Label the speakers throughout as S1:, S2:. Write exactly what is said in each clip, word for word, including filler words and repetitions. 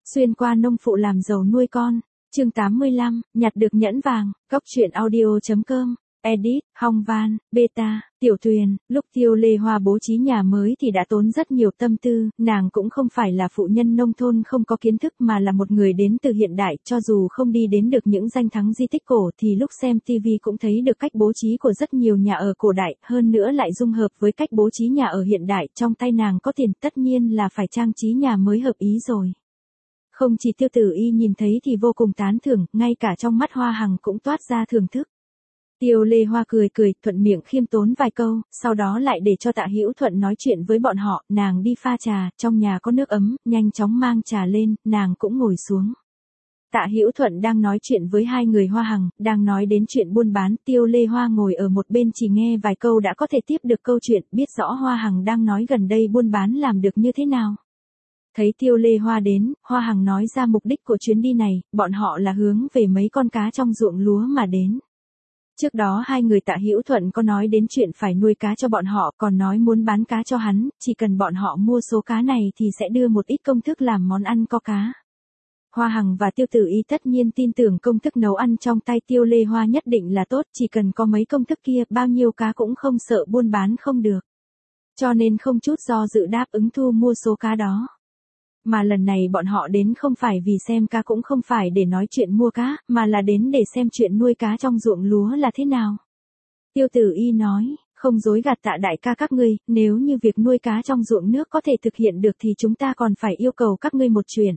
S1: Xuyên qua nông phụ làm giàu nuôi con. Chương tám mươi lăm, nhặt được nhẫn vàng. Góc truyện audio chấm com. Edit, Hong Van, Beta, Tiểu Tuyền. Lúc Tiêu Lê Hoa bố trí nhà mới thì đã tốn rất nhiều tâm tư, nàng cũng không phải là phụ nhân nông thôn không có kiến thức mà là một người đến từ hiện đại, cho dù không đi đến được những danh thắng di tích cổ thì lúc xem ti vi cũng thấy được cách bố trí của rất nhiều nhà ở cổ đại, hơn nữa lại dung hợp với cách bố trí nhà ở hiện đại, trong tay nàng có tiền tất nhiên là phải trang trí nhà mới hợp ý rồi. Không chỉ Tiêu Tử Y nhìn thấy thì vô cùng tán thưởng, ngay cả trong mắt Hoa Hằng cũng toát ra thưởng thức. Tiêu Lê Hoa cười cười, thuận miệng khiêm tốn vài câu, sau đó lại để cho Tạ Hữu Thuận nói chuyện với bọn họ, nàng đi pha trà, trong nhà có nước ấm, nhanh chóng mang trà lên, nàng cũng ngồi xuống. Tạ Hữu Thuận đang nói chuyện với hai người Hoa Hằng, đang nói đến chuyện buôn bán, Tiêu Lê Hoa ngồi ở một bên chỉ nghe vài câu đã có thể tiếp được câu chuyện, biết rõ Hoa Hằng đang nói gần đây buôn bán làm được như thế nào. Thấy Tiêu Lê Hoa đến, Hoa Hằng nói ra mục đích của chuyến đi này, bọn họ là hướng về mấy con cá trong ruộng lúa mà đến. Trước đó hai người Tạ Hữu Thuận có nói đến chuyện phải nuôi cá cho bọn họ, còn nói muốn bán cá cho hắn, chỉ cần bọn họ mua số cá này thì sẽ đưa một ít công thức làm món ăn có cá. Hoa Hằng và Tiêu Tử Y tất nhiên tin tưởng công thức nấu ăn trong tay Tiêu Lê Hoa nhất định là tốt, chỉ cần có mấy công thức kia, bao nhiêu cá cũng không sợ buôn bán không được. Cho nên không chút do dự đáp ứng thu mua số cá đó. Mà lần này bọn họ đến không phải vì xem cá cũng không phải để nói chuyện mua cá, mà là đến để xem chuyện nuôi cá trong ruộng lúa là thế nào. Tiêu Tử Y nói, không dối gạt Tạ đại ca các ngươi, nếu như việc nuôi cá trong ruộng nước có thể thực hiện được thì chúng ta còn phải yêu cầu các ngươi một chuyện.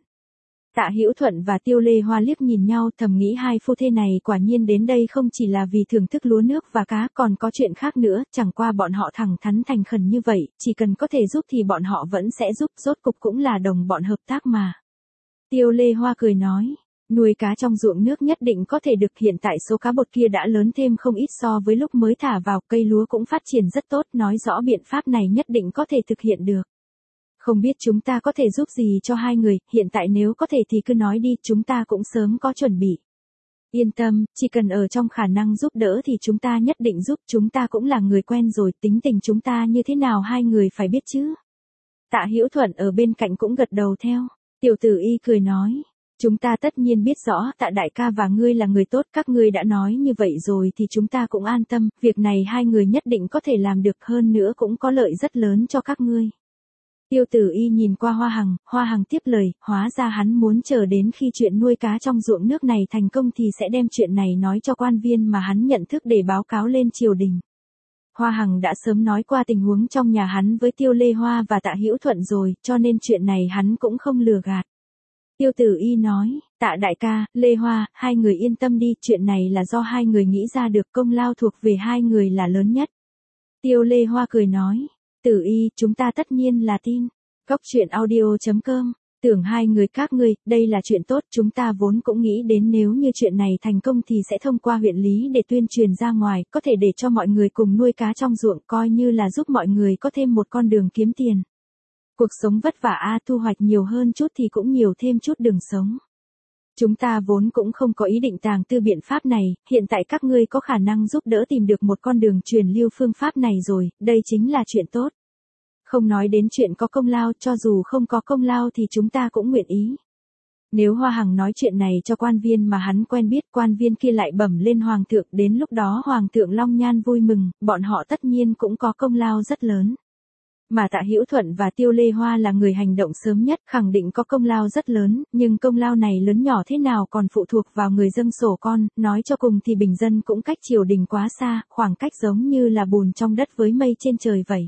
S1: Tạ Hữu Thuận và Tiêu Lê Hoa liếc nhìn nhau thầm nghĩ hai phu thê này quả nhiên đến đây không chỉ là vì thưởng thức lúa nước và cá còn có chuyện khác nữa, chẳng qua bọn họ thẳng thắn thành khẩn như vậy, chỉ cần có thể giúp thì bọn họ vẫn sẽ giúp, rốt cục cũng là đồng bọn hợp tác mà. Tiêu Lê Hoa cười nói, nuôi cá trong ruộng nước nhất định có thể được, hiện tại số cá bột kia đã lớn thêm không ít so với lúc mới thả vào, cây lúa cũng phát triển rất tốt, nói rõ biện pháp này nhất định có thể thực hiện được. Không biết chúng ta có thể giúp gì cho hai người, hiện tại nếu có thể thì cứ nói đi, chúng ta cũng sớm có chuẩn bị. Yên tâm, chỉ cần ở trong khả năng giúp đỡ thì chúng ta nhất định giúp, chúng ta cũng là người quen rồi, tính tình chúng ta như thế nào hai người phải biết chứ. Tạ Hữu Thuận ở bên cạnh cũng gật đầu theo. Tiểu Tử Y cười nói, chúng ta tất nhiên biết rõ Tạ đại ca và ngươi là người tốt, các ngươi đã nói như vậy rồi thì chúng ta cũng an tâm, việc này hai người nhất định có thể làm được, hơn nữa cũng có lợi rất lớn cho các ngươi. Tiêu Tử Y nhìn qua Hoa Hằng, Hoa Hằng tiếp lời, hóa ra hắn muốn chờ đến khi chuyện nuôi cá trong ruộng nước này thành công thì sẽ đem chuyện này nói cho quan viên mà hắn nhận thức để báo cáo lên triều đình. Hoa Hằng đã sớm nói qua tình huống trong nhà hắn với Tiêu Lê Hoa và Tạ Hữu Thuận rồi, cho nên chuyện này hắn cũng không lừa gạt. Tiêu Tử Y nói, Tạ đại ca, Lê Hoa, hai người yên tâm đi, chuyện này là do hai người nghĩ ra được, công lao thuộc về hai người là lớn nhất. Tiêu Lê Hoa cười nói, Tử Y, chúng ta tất nhiên là tin. Góc truyện audio chấm com. Tưởng hai người các ngươi, đây là chuyện tốt, chúng ta vốn cũng nghĩ đến nếu như chuyện này thành công thì sẽ thông qua huyện lý để tuyên truyền ra ngoài, có thể để cho mọi người cùng nuôi cá trong ruộng, coi như là giúp mọi người có thêm một con đường kiếm tiền. Cuộc sống vất vả a, thu hoạch nhiều hơn chút thì cũng nhiều thêm chút đường sống. Chúng ta vốn cũng không có ý định tàng tư biện pháp này, hiện tại các ngươi có khả năng giúp đỡ tìm được một con đường truyền lưu phương pháp này rồi, đây chính là chuyện tốt. Không nói đến chuyện có công lao, cho dù không có công lao thì chúng ta cũng nguyện ý. Nếu Hoa Hằng nói chuyện này cho quan viên mà hắn quen biết, quan viên kia lại bẩm lên Hoàng thượng, đến lúc đó Hoàng thượng Long Nhan vui mừng, bọn họ tất nhiên cũng có công lao rất lớn. Mà Tạ Hữu Thuận và Tiêu Lê Hoa là người hành động sớm nhất, khẳng định có công lao rất lớn, nhưng công lao này lớn nhỏ thế nào còn phụ thuộc vào người dâng sổ con, nói cho cùng thì bình dân cũng cách triều đình quá xa, khoảng cách giống như là bùn trong đất với mây trên trời vậy.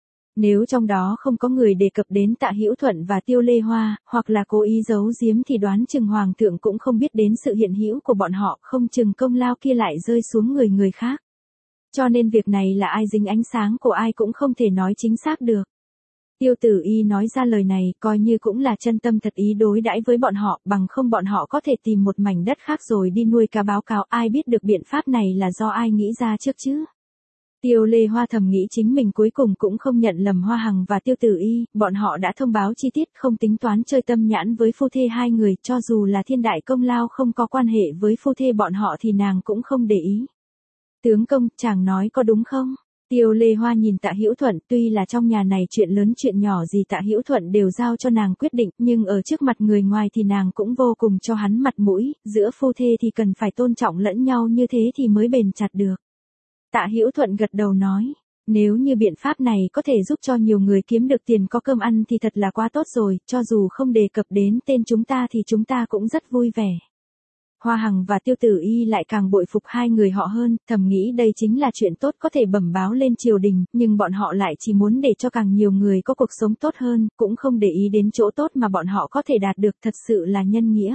S1: Nếu trong đó không có người đề cập đến Tạ Hữu Thuận và Tiêu Lê Hoa, hoặc là cố ý giấu giếm thì đoán chừng Hoàng thượng cũng không biết đến sự hiện hữu của bọn họ, không chừng công lao kia lại rơi xuống người người khác. Cho nên việc này là ai dính ánh sáng của ai cũng không thể nói chính xác được. Tiêu Tử Y nói ra lời này, coi như cũng là chân tâm thật ý đối đãi với bọn họ, bằng không bọn họ có thể tìm một mảnh đất khác rồi đi nuôi cá, báo cáo ai biết được biện pháp này là do ai nghĩ ra trước chứ. Tiêu Lê Hoa thầm nghĩ chính mình cuối cùng cũng không nhận lầm Hoa Hằng và Tiêu Tử Y, bọn họ đã thông báo chi tiết, không tính toán chơi tâm nhãn với phu thê hai người, cho dù là thiên đại công lao không có quan hệ với phu thê bọn họ thì nàng cũng không để ý. Tướng công, chàng nói có đúng không? Tiêu Lê Hoa nhìn Tạ Hữu Thuận, tuy là trong nhà này chuyện lớn chuyện nhỏ gì Tạ Hữu Thuận đều giao cho nàng quyết định, nhưng ở trước mặt người ngoài thì nàng cũng vô cùng cho hắn mặt mũi, giữa phu thê thì cần phải tôn trọng lẫn nhau như thế thì mới bền chặt được. Tạ Hữu Thuận gật đầu nói, nếu như biện pháp này có thể giúp cho nhiều người kiếm được tiền có cơm ăn thì thật là quá tốt rồi, cho dù không đề cập đến tên chúng ta thì chúng ta cũng rất vui vẻ. Hoa Hằng và Tiêu Tử Y lại càng bội phục hai người họ hơn, thầm nghĩ đây chính là chuyện tốt có thể bẩm báo lên triều đình, nhưng bọn họ lại chỉ muốn để cho càng nhiều người có cuộc sống tốt hơn, cũng không để ý đến chỗ tốt mà bọn họ có thể đạt được, thật sự là nhân nghĩa.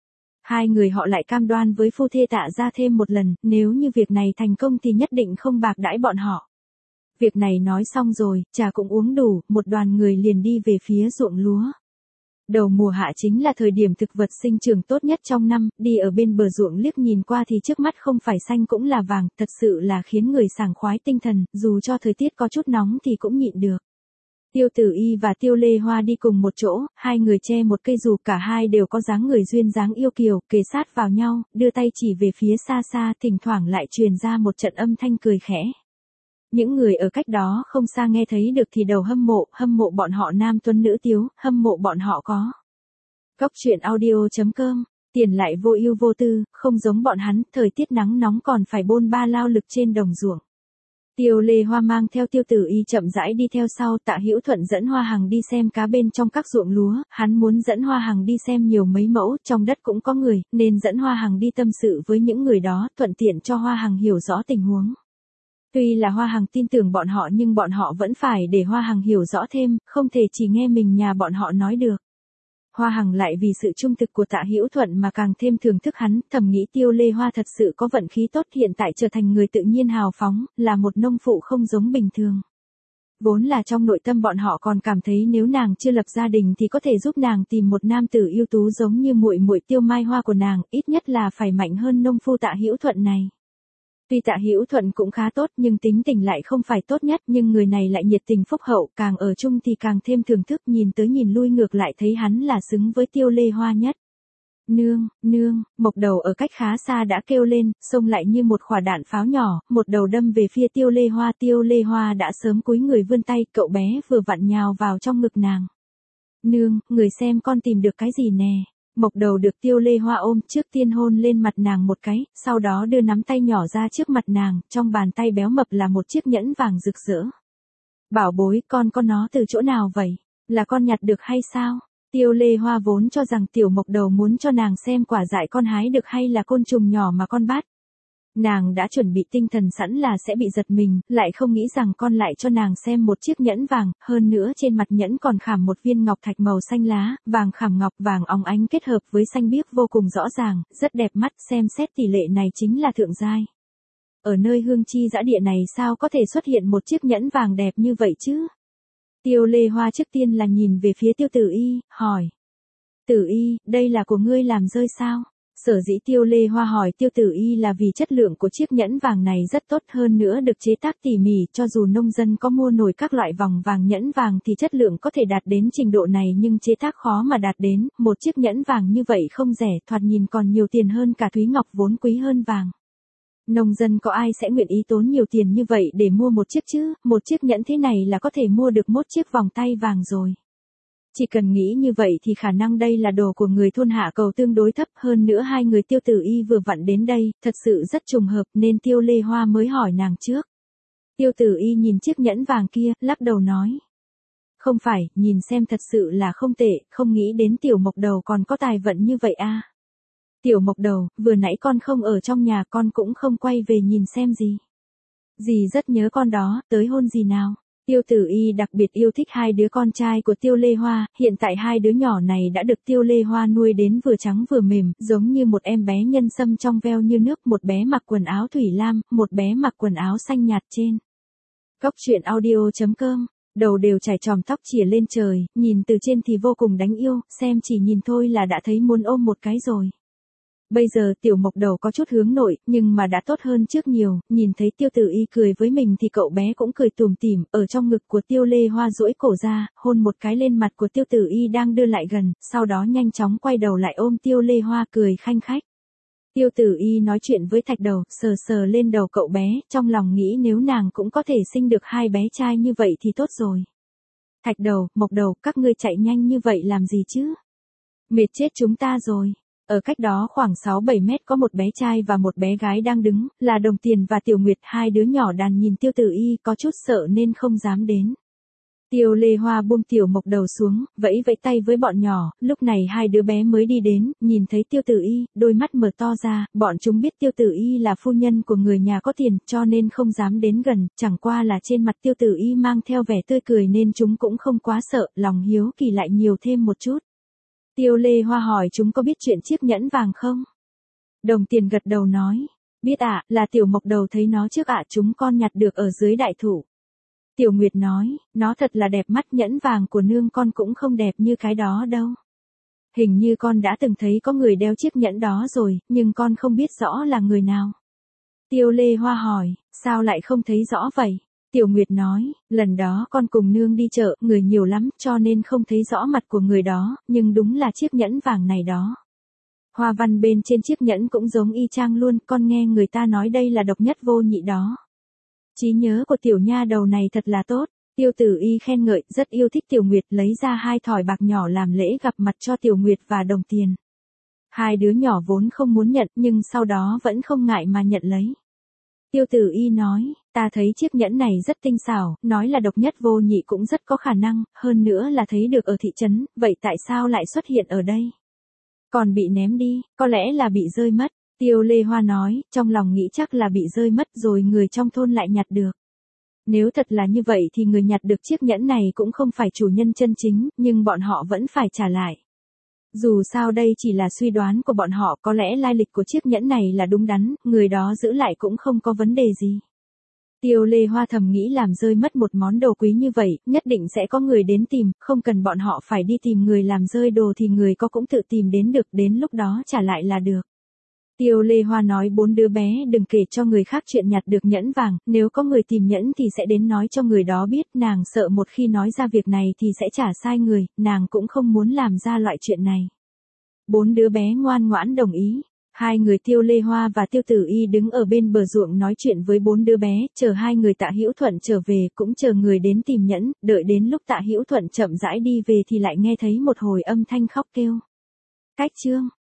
S1: Hai người họ lại cam đoan với phu thê Tạ ra thêm một lần, nếu như việc này thành công thì nhất định không bạc đãi bọn họ. Việc này nói xong rồi, trà cũng uống đủ, một đoàn người liền đi về phía ruộng lúa. Đầu mùa hạ chính là thời điểm thực vật sinh trưởng tốt nhất trong năm, đi ở bên bờ ruộng liếc nhìn qua thì trước mắt không phải xanh cũng là vàng, thật sự là khiến người sảng khoái tinh thần, dù cho thời tiết có chút nóng thì cũng nhịn được. Tiêu Tử Y và Tiêu Lê Hoa đi cùng một chỗ, hai người che một cây dù, cả hai đều có dáng người duyên dáng yêu kiều, kề sát vào nhau, đưa tay chỉ về phía xa xa, thỉnh thoảng lại truyền ra một trận âm thanh cười khẽ. Những người ở cách đó không xa nghe thấy được thì đầu hâm mộ, hâm mộ bọn họ nam tuấn nữ tiếu, hâm mộ bọn họ có. Góc truyện audio chấm com, tiền lại vô ưu vô tư, không giống bọn hắn, thời tiết nắng nóng còn phải bôn ba lao lực trên đồng ruộng. Tiêu Lê Hoa mang theo Tiêu Tử Y chậm rãi đi theo sau, Tạ Hữu Thuận dẫn Hoa Hằng đi xem cá bên trong các ruộng lúa, hắn muốn dẫn Hoa Hằng đi xem nhiều mấy mẫu, trong đất cũng có người, nên dẫn Hoa Hằng đi tâm sự với những người đó, thuận tiện cho Hoa Hằng hiểu rõ tình huống. Tuy là Hoa Hằng tin tưởng bọn họ nhưng bọn họ vẫn phải để Hoa Hằng hiểu rõ thêm, không thể chỉ nghe mình nhà bọn họ nói được. Hoa Hằng lại vì sự trung thực của Tạ Hữu Thuận mà càng thêm thưởng thức hắn, thầm nghĩ Tiêu Lê Hoa thật sự có vận khí tốt, hiện tại trở thành người tự nhiên hào phóng, là một nông phụ không giống bình thường. Vốn là trong nội tâm bọn họ còn cảm thấy nếu nàng chưa lập gia đình thì có thể giúp nàng tìm một nam tử ưu tú giống như muội muội Tiêu Mai Hoa của nàng, ít nhất là phải mạnh hơn nông phu Tạ Hữu Thuận này. Tuy Tạ Hữu Thuận cũng khá tốt nhưng tính tình lại không phải tốt nhất, nhưng người này lại nhiệt tình phúc hậu, càng ở chung thì càng thêm thưởng thức, nhìn tới nhìn lui ngược lại thấy hắn là xứng với Tiêu Lê Hoa nhất. Nương, nương, Mộc Đầu ở cách khá xa đã kêu lên, xông lại như một quả đạn pháo nhỏ, một đầu đâm về phía Tiêu Lê Hoa. Tiêu Lê Hoa đã sớm cúi người vươn tay, cậu bé vừa vặn nhào vào trong ngực nàng. Nương, người xem con tìm được cái gì nè. Mộc Đầu được Tiêu Lê Hoa ôm, trước tiên hôn lên mặt nàng một cái, sau đó đưa nắm tay nhỏ ra trước mặt nàng, trong bàn tay béo mập là một chiếc nhẫn vàng rực rỡ. Bảo bối, con có nó từ chỗ nào vậy? Là con nhặt được hay sao? Tiêu Lê Hoa vốn cho rằng tiểu Mộc Đầu muốn cho nàng xem quả dại con hái được hay là côn trùng nhỏ mà con bắt. Nàng đã chuẩn bị tinh thần sẵn là sẽ bị giật mình, lại không nghĩ rằng con lại cho nàng xem một chiếc nhẫn vàng, hơn nữa trên mặt nhẫn còn khảm một viên ngọc thạch màu xanh lá, vàng khảm ngọc, vàng óng ánh kết hợp với xanh biếc vô cùng rõ ràng, rất đẹp mắt, xem xét tỷ lệ này chính là thượng giai. Ở nơi hương chi dã địa này sao có thể xuất hiện một chiếc nhẫn vàng đẹp như vậy chứ? Tiêu Lê Hoa trước tiên là nhìn về phía Tiêu Tử Y, hỏi. Tử Y, đây là của ngươi làm rơi sao? Sở dĩ Tiêu Lê Hoa hỏi Tiêu Tử Y là vì chất lượng của chiếc nhẫn vàng này rất tốt, hơn nữa được chế tác tỉ mỉ, cho dù nông dân có mua nổi các loại vòng vàng nhẫn vàng thì chất lượng có thể đạt đến trình độ này nhưng chế tác khó mà đạt đến, một chiếc nhẫn vàng như vậy không rẻ, thoạt nhìn còn nhiều tiền hơn cả thúy ngọc vốn quý hơn vàng. Nông dân có ai sẽ nguyện ý tốn nhiều tiền như vậy để mua một chiếc chứ, một chiếc nhẫn thế này là có thể mua được một chiếc vòng tay vàng rồi. Chỉ cần nghĩ như vậy thì khả năng đây là đồ của người thôn hạ cầu tương đối thấp, hơn nữa hai người Tiêu Tử Y vừa vặn đến đây, thật sự rất trùng hợp nên Tiêu Lê Hoa mới hỏi nàng trước. Tiêu Tử Y nhìn chiếc nhẫn vàng kia, lắc đầu nói. Không phải, nhìn xem thật sự là không tệ, không nghĩ đến tiểu Mộc Đầu còn có tài vận như vậy a. Tiểu Mộc Đầu, vừa nãy con không ở trong nhà, con cũng không quay về nhìn xem gì. Dì rất nhớ con đó, tới hôn gì nào. Tiêu Tử Y đặc biệt yêu thích hai đứa con trai của Tiêu Lê Hoa, hiện tại hai đứa nhỏ này đã được Tiêu Lê Hoa nuôi đến vừa trắng vừa mềm, giống như một em bé nhân sâm trong veo như nước, một bé mặc quần áo thủy lam, một bé mặc quần áo xanh nhạt trên. Góc truyện audio chấm com, đầu đều chải tròm tóc chìa lên trời, nhìn từ trên thì vô cùng đáng yêu, xem chỉ nhìn thôi là đã thấy muốn ôm một cái rồi. Bây giờ tiểu Mộc Đầu có chút hướng nội, nhưng mà đã tốt hơn trước nhiều, nhìn thấy Tiêu Tử Y cười với mình thì cậu bé cũng cười tủm tỉm, ở trong ngực của Tiêu Lê Hoa duỗi cổ ra, hôn một cái lên mặt của Tiêu Tử Y đang đưa lại gần, sau đó nhanh chóng quay đầu lại ôm Tiêu Lê Hoa cười khanh khách. Tiêu Tử Y nói chuyện với Thạch Đầu, sờ sờ lên đầu cậu bé, trong lòng nghĩ nếu nàng cũng có thể sinh được hai bé trai như vậy thì tốt rồi. Thạch Đầu, Mộc Đầu, các ngươi chạy nhanh như vậy làm gì chứ? Mệt chết chúng ta rồi. Ở cách đó khoảng sáu bảy mét có một bé trai và một bé gái đang đứng, là Đồng Tiền và Tiểu Nguyệt, hai đứa nhỏ đàn nhìn Tiêu Tử Y có chút sợ nên không dám đến. Tiêu Lê Hoa buông Tiểu Mộc Đầu xuống, vẫy vẫy tay với bọn nhỏ, lúc này hai đứa bé mới đi đến, nhìn thấy Tiêu Tử Y, đôi mắt mở to ra, bọn chúng biết Tiêu Tử Y là phu nhân của người nhà có tiền, cho nên không dám đến gần, chẳng qua là trên mặt Tiêu Tử Y mang theo vẻ tươi cười nên chúng cũng không quá sợ, lòng hiếu kỳ lại nhiều thêm một chút. Tiêu Lê Hoa hỏi chúng có biết chuyện chiếc nhẫn vàng không? Đồng Tiền gật đầu nói, biết ạ, à, là Tiểu Mộc Đầu thấy nó trước ạ, à, chúng con nhặt được ở dưới đại thụ. Tiểu Nguyệt nói, nó thật là đẹp mắt, nhẫn vàng của nương con cũng không đẹp như cái đó đâu. Hình như con đã từng thấy có người đeo chiếc nhẫn đó rồi, nhưng con không biết rõ là người nào. Tiêu Lê Hoa hỏi, sao lại không thấy rõ vậy? Tiểu Nguyệt nói, lần đó con cùng nương đi chợ, người nhiều lắm, cho nên không thấy rõ mặt của người đó, nhưng đúng là chiếc nhẫn vàng này đó. Hoa văn bên trên chiếc nhẫn cũng giống y chang luôn, con nghe người ta nói đây là độc nhất vô nhị đó. Trí nhớ của tiểu nha đầu này thật là tốt. Tiêu Tử Y khen ngợi, rất yêu thích Tiểu Nguyệt, lấy ra hai thỏi bạc nhỏ làm lễ gặp mặt cho Tiểu Nguyệt và Đồng Tiền. Hai đứa nhỏ vốn không muốn nhận nhưng sau đó vẫn không ngại mà nhận lấy. Tiêu Tử Y nói, ta thấy chiếc nhẫn này rất tinh xảo, nói là độc nhất vô nhị cũng rất có khả năng, hơn nữa là thấy được ở thị trấn, vậy tại sao lại xuất hiện ở đây? Còn bị ném đi, có lẽ là bị rơi mất. Tiêu Lê Hoa nói, trong lòng nghĩ chắc là bị rơi mất rồi người trong thôn lại nhặt được. Nếu thật là như vậy thì người nhặt được chiếc nhẫn này cũng không phải chủ nhân chân chính, nhưng bọn họ vẫn phải trả lại. Dù sao đây chỉ là suy đoán của bọn họ, có lẽ lai lịch của chiếc nhẫn này là đúng đắn, người đó giữ lại cũng không có vấn đề gì. Tiêu Lê Hoa thầm nghĩ làm rơi mất một món đồ quý như vậy, nhất định sẽ có người đến tìm, không cần bọn họ phải đi tìm người làm rơi đồ thì người có cũng tự tìm đến được, đến lúc đó trả lại là được. Tiêu Lê Hoa nói bốn đứa bé đừng kể cho người khác chuyện nhặt được nhẫn vàng, nếu có người tìm nhẫn thì sẽ đến nói cho người đó biết, nàng sợ một khi nói ra việc này thì sẽ trả sai người, nàng cũng không muốn làm ra loại chuyện này. Bốn đứa bé ngoan ngoãn đồng ý. Hai người Tiêu Lê Hoa và Tiêu Tử Y đứng ở bên bờ ruộng nói chuyện với bốn đứa bé, chờ hai người Tạ Hữu Thuận trở về, cũng chờ người đến tìm nhẫn, đợi đến lúc Tạ Hữu Thuận chậm rãi đi về thì lại nghe thấy một hồi âm thanh khóc kêu. Cách chương